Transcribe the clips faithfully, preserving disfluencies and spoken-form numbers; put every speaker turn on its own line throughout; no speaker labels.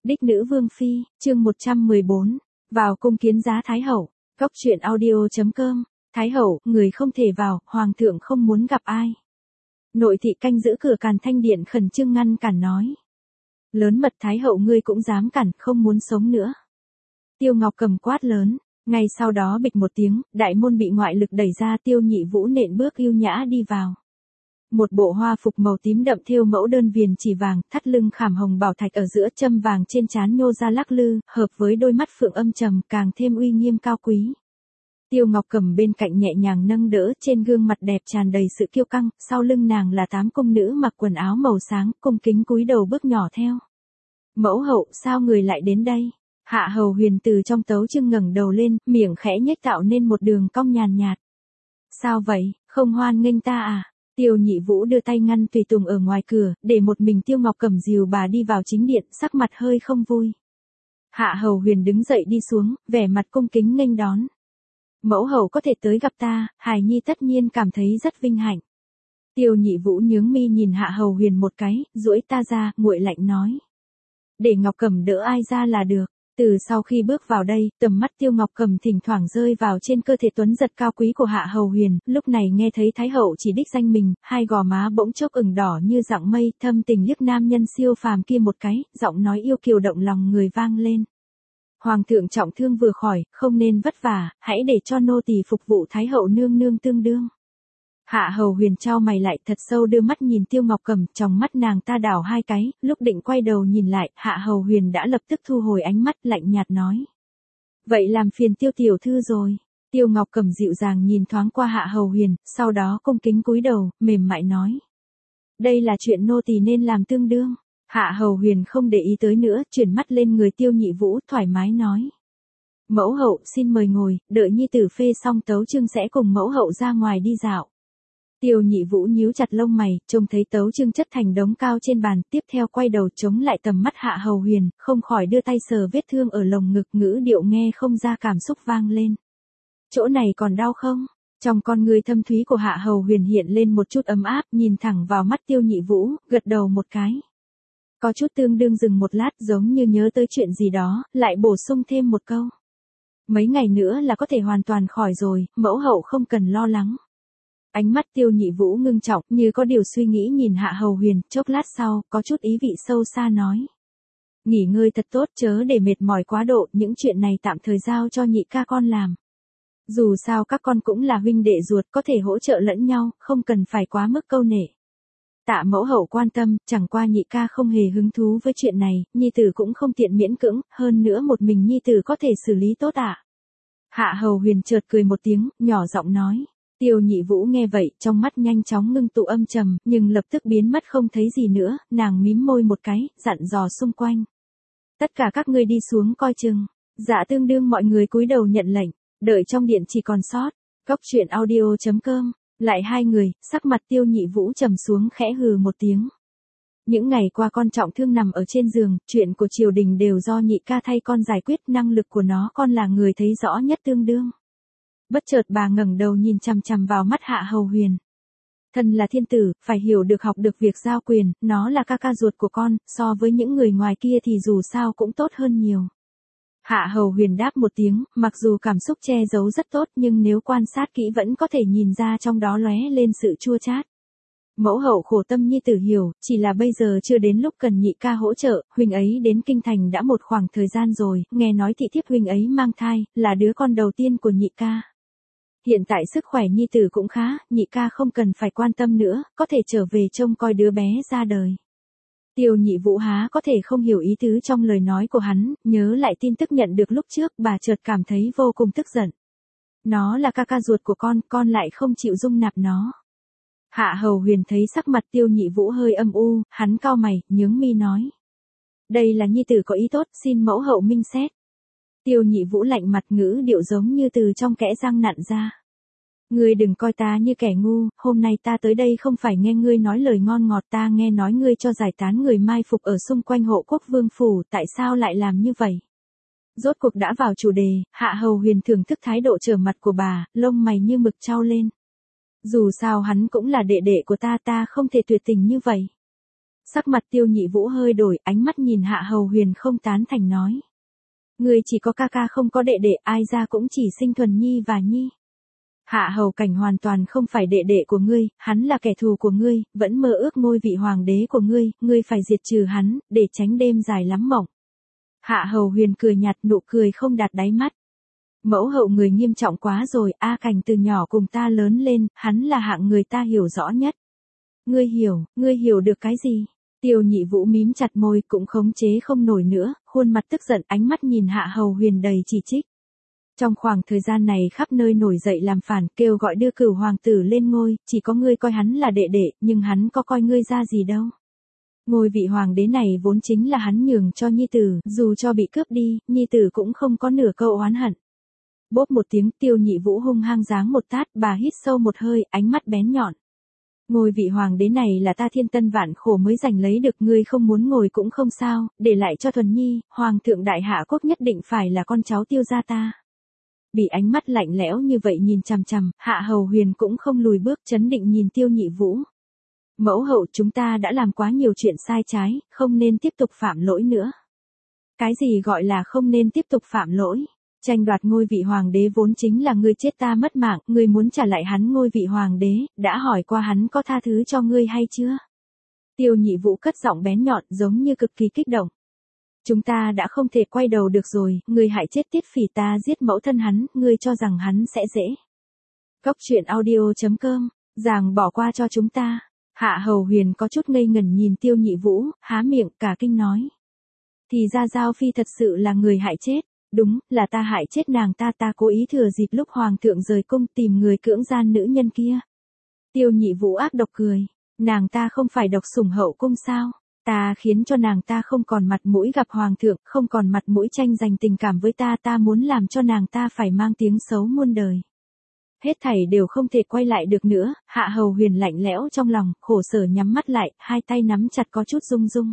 Đích nữ vương phi, chương một trăm mười bốn, vào cung kiến giá Thái hậu. Cốc truyện audio chấm com. Thái hậu, người không thể vào, hoàng thượng không muốn gặp ai. Nội thị canh giữ cửa Càn Thanh điện khẩn trương ngăn cản nói. Lớn mật Thái hậu ngươi cũng dám cản, không muốn sống nữa. Tiêu Ngọc Cầm quát lớn, ngay sau đó bịch một tiếng, đại môn bị ngoại lực đẩy ra, Tiêu Nhị Vũ nện bước yêu nhã đi vào. Một bộ hoa phục màu tím đậm thêu mẫu đơn viền chỉ vàng, thắt lưng khảm hồng bảo thạch ở giữa, châm vàng trên trán nhô ra lắc lư, hợp với đôi mắt phượng âm trầm, càng thêm uy nghiêm cao quý. Tiêu Ngọc Cầm bên cạnh nhẹ nhàng nâng đỡ, trên gương mặt đẹp tràn đầy sự kiêu căng, sau lưng nàng là tám cung nữ mặc quần áo màu sáng, cung kính cúi đầu bước nhỏ theo. Mẫu hậu, sao người lại đến đây? Hạ Hầu Huyền từ trong tấu chương ngẩng đầu lên, miệng khẽ nhếch tạo nên một đường cong nhàn nhạt. Sao vậy, không hoan nghênh ta à? Tiêu Nhị Vũ đưa tay ngăn tùy tùng ở ngoài cửa, để một mình Tiêu Ngọc Cầm dìu bà đi vào chính điện, sắc mặt hơi không vui. Hạ Hầu Huyền đứng dậy đi xuống, vẻ mặt cung kính nghênh đón. Mẫu hậu có thể tới gặp ta, hài nhi tất nhiên cảm thấy rất vinh hạnh. Tiêu Nhị Vũ nhướng mi nhìn Hạ Hầu Huyền một cái, duỗi ta ra, nguội lạnh nói. Để Ngọc Cầm đỡ ai ra là được. Từ sau khi bước vào đây, tầm mắt Tiêu Ngọc Cầm thỉnh thoảng rơi vào trên cơ thể tuấn giật cao quý của Hạ Hầu Huyền, lúc này nghe thấy Thái hậu chỉ đích danh mình, hai gò má bỗng chốc ửng đỏ như dạng mây, thâm tình liếc nam nhân siêu phàm kia một cái, giọng nói yêu kiều động lòng người vang lên. Hoàng thượng trọng thương vừa khỏi, không nên vất vả, hãy để cho nô tỳ phục vụ Thái hậu nương nương tương đương. Hạ Hầu Huyền trao mày lại thật sâu đưa mắt nhìn Tiêu Ngọc Cầm, trong mắt nàng ta đảo hai cái, lúc định quay đầu nhìn lại, Hạ Hầu Huyền đã lập tức thu hồi ánh mắt lạnh nhạt nói. Vậy làm phiền Tiêu tiểu thư rồi. Tiêu Ngọc Cầm dịu dàng nhìn thoáng qua Hạ Hầu Huyền, sau đó cung kính cúi đầu, mềm mại nói. Đây là chuyện nô tỳ nên làm tương đương. Hạ Hầu Huyền không để ý tới nữa, chuyển mắt lên người Tiêu Nhị Vũ, thoải mái nói. Mẫu hậu xin mời ngồi, đợi nhi tử phê xong tấu chương sẽ cùng mẫu hậu ra ngoài đi dạo. Tiêu Nhị Vũ nhíu chặt lông mày, trông thấy tấu chương chất thành đống cao trên bàn, tiếp theo quay đầu chống lại tầm mắt Hạ Hầu Huyền, không khỏi đưa tay sờ vết thương ở lồng ngực, ngữ điệu nghe không ra cảm xúc vang lên. Chỗ này còn đau không? Trong con người thâm thúy của Hạ Hầu Huyền hiện lên một chút ấm áp, nhìn thẳng vào mắt Tiêu Nhị Vũ, gật đầu một cái. Có chút tương đương dừng một lát, giống như nhớ tới chuyện gì đó, lại bổ sung thêm một câu. Mấy ngày nữa là có thể hoàn toàn khỏi rồi, mẫu hậu không cần lo lắng. Ánh mắt Tiêu Nhị Vũ ngưng trọng, như có điều suy nghĩ nhìn Hạ Hầu Huyền, chốc lát sau, có chút ý vị sâu xa nói. Nghỉ ngơi thật tốt, chớ để mệt mỏi quá độ, những chuyện này tạm thời giao cho nhị ca con làm. Dù sao các con cũng là huynh đệ ruột, có thể hỗ trợ lẫn nhau, không cần phải quá mức câu nệ. Tạ mẫu hậu quan tâm, chẳng qua nhị ca không hề hứng thú với chuyện này, nhi tử cũng không tiện miễn cưỡng, hơn nữa một mình nhi tử có thể xử lý tốt ạ. À? Hạ Hầu Huyền chợt cười một tiếng, nhỏ giọng nói. Tiêu Nhị Vũ nghe vậy, trong mắt nhanh chóng ngưng tụ âm trầm, nhưng lập tức biến mất không thấy gì nữa, nàng mím môi một cái, dặn dò xung quanh. Tất cả các ngươi đi xuống coi chừng. Dạ tương đương mọi người cúi đầu nhận lệnh, đợi trong điện chỉ còn sót. Cốc truyện audio chấm com. Lại hai người, sắc mặt Tiêu Nhị Vũ trầm xuống khẽ hừ một tiếng. Những ngày qua con trọng thương nằm ở trên giường, chuyện của triều đình đều do nhị ca thay con giải quyết, năng lực của nó con là người thấy rõ nhất tương đương. Bất chợt bà ngẩng đầu nhìn chằm chằm vào mắt Hạ Hầu Huyền. Thân là thiên tử, phải hiểu được học được việc giao quyền, nó là ca ca ruột của con, so với những người ngoài kia thì dù sao cũng tốt hơn nhiều. Hạ Hầu Huyền đáp một tiếng, mặc dù cảm xúc che giấu rất tốt nhưng nếu quan sát kỹ vẫn có thể nhìn ra trong đó lóe lên sự chua chát. Mẫu hậu khổ tâm nhi tử hiểu, chỉ là bây giờ chưa đến lúc cần nhị ca hỗ trợ, huynh ấy đến kinh thành đã một khoảng thời gian rồi, nghe nói thị thiếp huynh ấy mang thai, là đứa con đầu tiên của nhị ca. Hiện tại sức khỏe nhi tử cũng khá, nhị ca không cần phải quan tâm nữa, có thể trở về trông coi đứa bé ra đời. Tiêu Nhị Vũ há có thể không hiểu ý tứ trong lời nói của hắn, nhớ lại tin tức nhận được lúc trước, bà chợt cảm thấy vô cùng tức giận. Nó là ca ca ruột của con, con lại không chịu dung nạp nó. Hạ Hầu Huyền thấy sắc mặt Tiêu Nhị Vũ hơi âm u, hắn cau mày, nhướng mi nói. Đây là nhi tử có ý tốt, xin mẫu hậu minh xét. Tiêu Nhị Vũ lạnh mặt, ngữ điệu giống như từ trong kẽ răng nặn ra. Ngươi đừng coi ta như kẻ ngu, hôm nay ta tới đây không phải nghe ngươi nói lời ngon ngọt, ta nghe nói ngươi cho giải tán người mai phục ở xung quanh Hộ Quốc Vương phủ, tại sao lại làm như vậy? Rốt cuộc đã vào chủ đề, Hạ Hầu Huyền thưởng thức thái độ trở mặt của bà, lông mày như mực trao lên. Dù sao hắn cũng là đệ đệ của ta, ta không thể tuyệt tình như vậy. Sắc mặt Tiêu Nhị Vũ hơi đổi, ánh mắt nhìn Hạ Hầu Huyền không tán thành nói. Ngươi chỉ có ca ca không có đệ đệ, ai ra cũng chỉ sinh Thuần Nhi và Nhi. Hạ Hầu Cảnh hoàn toàn không phải đệ đệ của ngươi, hắn là kẻ thù của ngươi, vẫn mơ ước ngôi vị hoàng đế của ngươi, ngươi phải diệt trừ hắn, để tránh đêm dài lắm mộng. Hạ Hầu Huyền cười nhạt, nụ cười không đạt đáy mắt. Mẫu hậu người nghiêm trọng quá rồi, A Cảnh từ nhỏ cùng ta lớn lên, hắn là hạng người ta hiểu rõ nhất. Ngươi hiểu, ngươi hiểu được cái gì? Tiêu Nhị Vũ mím chặt môi, cũng khống chế không nổi nữa, khuôn mặt tức giận, ánh mắt nhìn Hạ Hầu Huyền đầy chỉ trích. Trong khoảng thời gian này khắp nơi nổi dậy làm phản, kêu gọi đưa Cửu hoàng tử lên ngôi, chỉ có ngươi coi hắn là đệ đệ, nhưng hắn có coi ngươi ra gì đâu. Ngôi vị hoàng đế này vốn chính là hắn nhường cho nhi tử, dù cho bị cướp đi, nhi tử cũng không có nửa câu oán hận. Bốp một tiếng, Tiêu Nhị Vũ hung hăng giáng một tát, bà hít sâu một hơi, ánh mắt bén nhọn. Ngôi vị hoàng đế này là ta thiên tân vạn khổ mới giành lấy được, ngươi không muốn ngồi cũng không sao, để lại cho Thuần Nhi, hoàng thượng đại hạ quốc nhất định phải là con cháu Tiêu gia ta. Bị ánh mắt lạnh lẽo như vậy nhìn chằm chằm, Hạ Hầu Huyền cũng không lùi bước, trấn định nhìn Tiêu Nhị Vũ. Mẫu hậu, chúng ta đã làm quá nhiều chuyện sai trái, không nên tiếp tục phạm lỗi nữa. Cái gì gọi là không nên tiếp tục phạm lỗi? Tranh đoạt ngôi vị hoàng đế vốn chính là ngươi chết ta mất mạng, ngươi muốn trả lại hắn ngôi vị hoàng đế, đã hỏi qua hắn có tha thứ cho ngươi hay chưa? Tiêu Nhị Vũ cất giọng bén nhọn, giống như cực kỳ kích động. Chúng ta đã không thể quay đầu được rồi, ngươi hại chết Tiết Phỉ, ta giết mẫu thân hắn, ngươi cho rằng hắn sẽ dễ. Cốc truyện audio chấm com, ràng bỏ qua cho chúng ta. Hạ Hầu Huyền có chút ngây ngẩn nhìn Tiêu Nhị Vũ, há miệng cả kinh nói. Thì ra Giao Phi thật sự là người hại chết. Đúng, là ta hại chết nàng ta, ta cố ý thừa dịp lúc hoàng thượng rời cung tìm người cưỡng gian nữ nhân kia. Tiêu Nhị Vũ ác độc cười. Nàng ta không phải độc sủng hậu cung sao? Ta khiến cho nàng ta không còn mặt mũi gặp hoàng thượng, không còn mặt mũi tranh giành tình cảm với ta, ta muốn làm cho nàng ta phải mang tiếng xấu muôn đời. Hết thảy đều không thể quay lại được nữa, Hạ Hầu Huyền lạnh lẽo trong lòng, khổ sở nhắm mắt lại, hai tay nắm chặt có chút rung rung.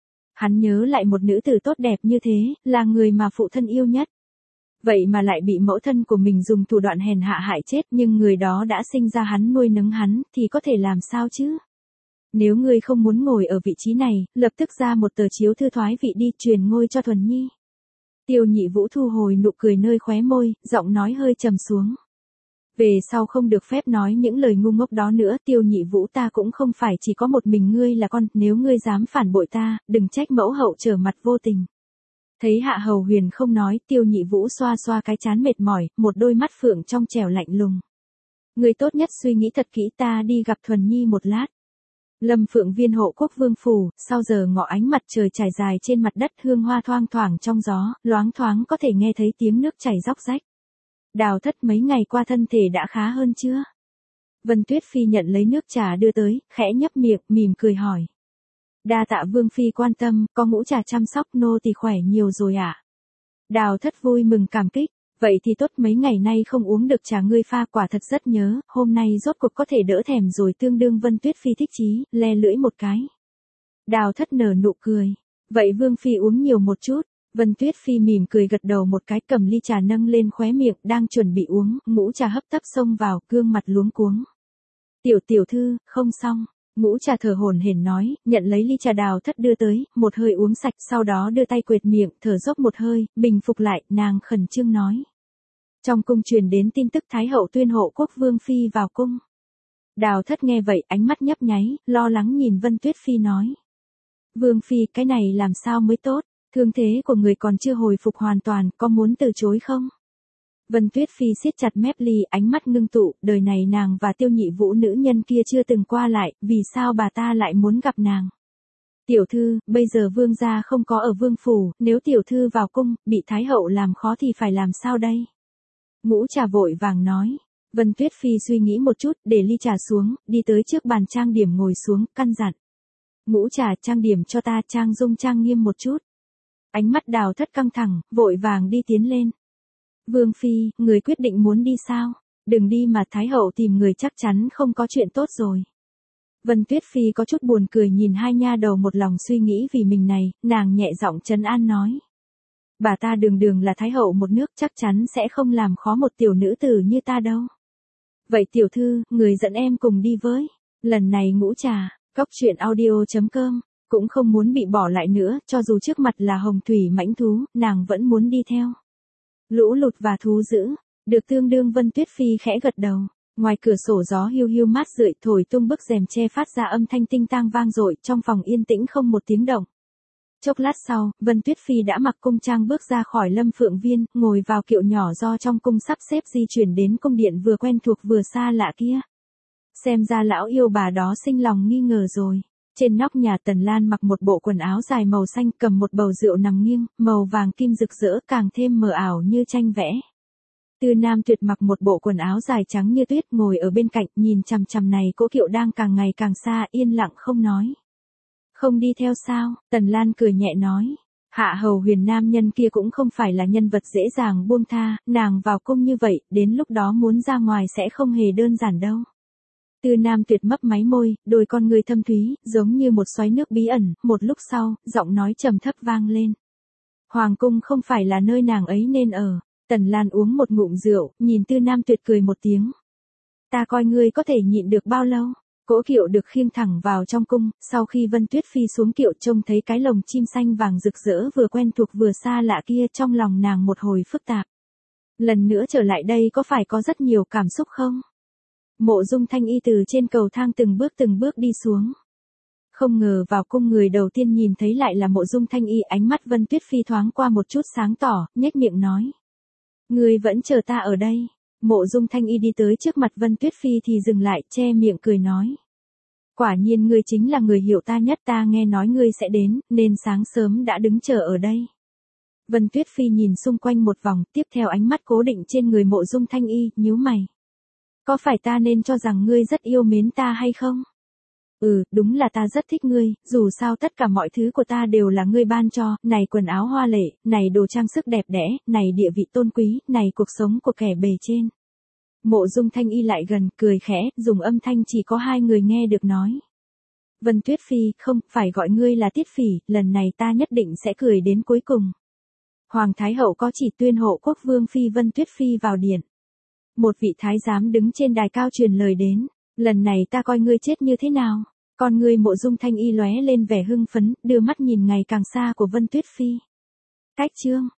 Hắn nhớ lại một nữ tử tốt đẹp như thế, là người mà phụ thân yêu nhất. Vậy mà lại bị mẫu thân của mình dùng thủ đoạn hèn hạ hại chết, nhưng người đó đã sinh ra hắn, nuôi nấng hắn, thì có thể làm sao chứ? Nếu ngươi không muốn ngồi ở vị trí này, lập tức ra một tờ chiếu thư thoái vị đi, truyền ngôi cho Thuần Nhi. Tiêu Nhị Vũ thu hồi nụ cười nơi khóe môi, giọng nói hơi trầm xuống. Về sau không được phép nói những lời ngu ngốc đó nữa, Tiêu Nhị Vũ, ta cũng không phải chỉ có một mình ngươi là con, nếu ngươi dám phản bội ta, đừng trách mẫu hậu trở mặt vô tình. Thấy Hạ Hầu Huyền không nói, Tiêu Nhị Vũ xoa xoa cái trán mệt mỏi, một đôi mắt phượng trong trẻo lạnh lùng. Ngươi tốt nhất suy nghĩ thật kỹ, ta đi gặp Thuần Nhi một lát. Lâm Phượng Viên hộ quốc vương phủ, sau giờ ngọ ánh mặt trời trải dài trên mặt đất, hương hoa thoang thoảng trong gió, loáng thoáng có thể nghe thấy tiếng nước chảy róc rách. Đào Thất mấy ngày qua thân thể đã khá hơn chưa? Vân Tuyết Phi nhận lấy nước trà đưa tới, khẽ nhấp miệng, mỉm cười hỏi. Đa tạ Vương Phi quan tâm, có ngũ trà chăm sóc nô thì khỏe nhiều rồi ạ. À? Đào Thất vui mừng cảm kích, vậy thì tốt, mấy ngày nay không uống được trà ngươi pha, quả thật rất nhớ, hôm nay rốt cuộc có thể đỡ thèm rồi, tương đương Vân Tuyết Phi thích chí, le lưỡi một cái. Đào Thất nở nụ cười, vậy Vương Phi uống nhiều một chút. Vân Tuyết Phi mỉm cười gật đầu một cái, cầm ly trà nâng lên khóe miệng, đang chuẩn bị uống, ngũ trà hấp tấp xông vào, gương mặt luống cuống. Tiểu tiểu thư, không xong. Ngũ trà thở hổn hển nói, nhận lấy ly trà Đào Thất đưa tới, một hơi uống sạch, sau đó đưa tay quệt miệng, thở dốc một hơi, bình phục lại, nàng khẩn trương nói. Trong cung truyền đến tin tức Thái hậu tuyên hộ quốc Vương Phi vào cung. Đào Thất nghe vậy, ánh mắt nhấp nháy, lo lắng nhìn Vân Tuyết Phi nói. Vương Phi, cái này làm sao mới tốt? Thương thế của người còn chưa hồi phục hoàn toàn, có muốn từ chối không? Vân Tuyết Phi siết chặt mép ly, ánh mắt ngưng tụ, đời này nàng và Tiêu Nhị Vũ nữ nhân kia chưa từng qua lại, vì sao bà ta lại muốn gặp nàng? Tiểu thư, bây giờ vương gia không có ở vương phủ, nếu tiểu thư vào cung, bị Thái hậu làm khó thì phải làm sao đây? Ngũ trà vội vàng nói. Vân Tuyết Phi suy nghĩ một chút, để ly trà xuống, đi tới trước bàn trang điểm ngồi xuống, căn dặn. Ngũ trà, trang điểm cho ta, trang dung trang nghiêm một chút. Ánh mắt Đào Thất căng thẳng, vội vàng đi tiến lên. Vương Phi, người quyết định muốn đi sao? Đừng đi mà Thái hậu tìm người chắc chắn không có chuyện tốt rồi. Vân Tuyết Phi có chút buồn cười nhìn hai nha đầu một lòng suy nghĩ vì mình này, nàng nhẹ giọng trấn an nói. Bà ta đường đường là Thái hậu một nước, chắc chắn sẽ không làm khó một tiểu nữ tử như ta đâu. Vậy tiểu thư, người dẫn em cùng đi với. Lần này Ngũ trà, cốc truyện audio chấm com. cũng không muốn bị bỏ lại nữa, cho dù trước mặt là hồng thủy mãnh thú, nàng vẫn muốn đi theo. Lũ lụt và thú dữ, được tương đương Vân Tuyết Phi khẽ gật đầu. Ngoài cửa sổ gió hiu hiu mát rượi thổi tung bức rèm che phát ra âm thanh tinh tang vang dội, trong phòng yên tĩnh không một tiếng động. Chốc lát sau, Vân Tuyết Phi đã mặc cung trang bước ra khỏi Lâm Phượng Viên, ngồi vào kiệu nhỏ do trong cung sắp xếp di chuyển đến cung điện vừa quen thuộc vừa xa lạ kia. Xem ra lão yêu bà đó sinh lòng nghi ngờ rồi. Trên nóc nhà Tần Lan mặc một bộ quần áo dài màu xanh, cầm một bầu rượu nằm nghiêng, màu vàng kim rực rỡ càng thêm mờ ảo như tranh vẽ. Tư Nam Tuyệt mặc một bộ quần áo dài trắng như tuyết, ngồi ở bên cạnh, nhìn chằm chằm này cỗ kiệu đang càng ngày càng xa, yên lặng không nói. Không đi theo sao? Tần Lan cười nhẹ nói. Hạ hầu huyền nam nhân kia cũng không phải là nhân vật dễ dàng buông tha, nàng vào cung như vậy, đến lúc đó muốn ra ngoài sẽ không hề đơn giản đâu. Tư Nam Tuyệt mấp máy môi, đôi con người thâm thúy, giống như một xoáy nước bí ẩn, một lúc sau, giọng nói trầm thấp vang lên. Hoàng cung không phải là nơi nàng ấy nên ở. Tần Lan uống một ngụm rượu, nhìn Tư Nam Tuyệt cười một tiếng. Ta coi ngươi có thể nhịn được bao lâu? Cỗ kiệu được khiêng thẳng vào trong cung, sau khi Vân Tuyết Phi xuống kiệu trông thấy cái lồng chim xanh vàng rực rỡ vừa quen thuộc vừa xa lạ kia, trong lòng nàng một hồi phức tạp. Lần nữa trở lại đây có phải có rất nhiều cảm xúc không? Mộ Dung Thanh Y từ trên cầu thang từng bước từng bước đi xuống. Không ngờ vào cung người đầu tiên nhìn thấy lại là Mộ Dung Thanh Y, ánh mắt Vân Tuyết Phi thoáng qua một chút sáng tỏ, nhếch miệng nói. Ngươi vẫn chờ ta ở đây. Mộ Dung Thanh Y đi tới trước mặt Vân Tuyết Phi thì dừng lại, che miệng cười nói. Quả nhiên ngươi chính là người hiểu ta nhất, ta nghe nói ngươi sẽ đến, nên sáng sớm đã đứng chờ ở đây. Vân Tuyết Phi nhìn xung quanh một vòng, tiếp theo ánh mắt cố định trên người Mộ Dung Thanh Y, nhíu mày. Có phải ta nên cho rằng ngươi rất yêu mến ta hay không? Ừ, đúng là ta rất thích ngươi, dù sao tất cả mọi thứ của ta đều là ngươi ban cho, này quần áo hoa lệ, này đồ trang sức đẹp đẽ, này địa vị tôn quý, này cuộc sống của kẻ bề trên. Mộ Dung Thanh Y lại gần, cười khẽ, dùng âm thanh chỉ có hai người nghe được nói. Vân Tuyết Phi, không, phải gọi ngươi là Tiết Phỉ, lần này ta nhất định sẽ cười đến cuối cùng. Hoàng Thái Hậu có chỉ tuyên hộ quốc vương phi Vân Tuyết Phi vào điện. Một vị thái giám đứng trên đài cao truyền lời đến. Lần này ta coi ngươi chết như thế nào? Con ngươi Mộ Dung Thanh Y lóe lên vẻ hưng phấn, đưa mắt nhìn ngày càng xa của Vân Tuyết Phi. Cách chương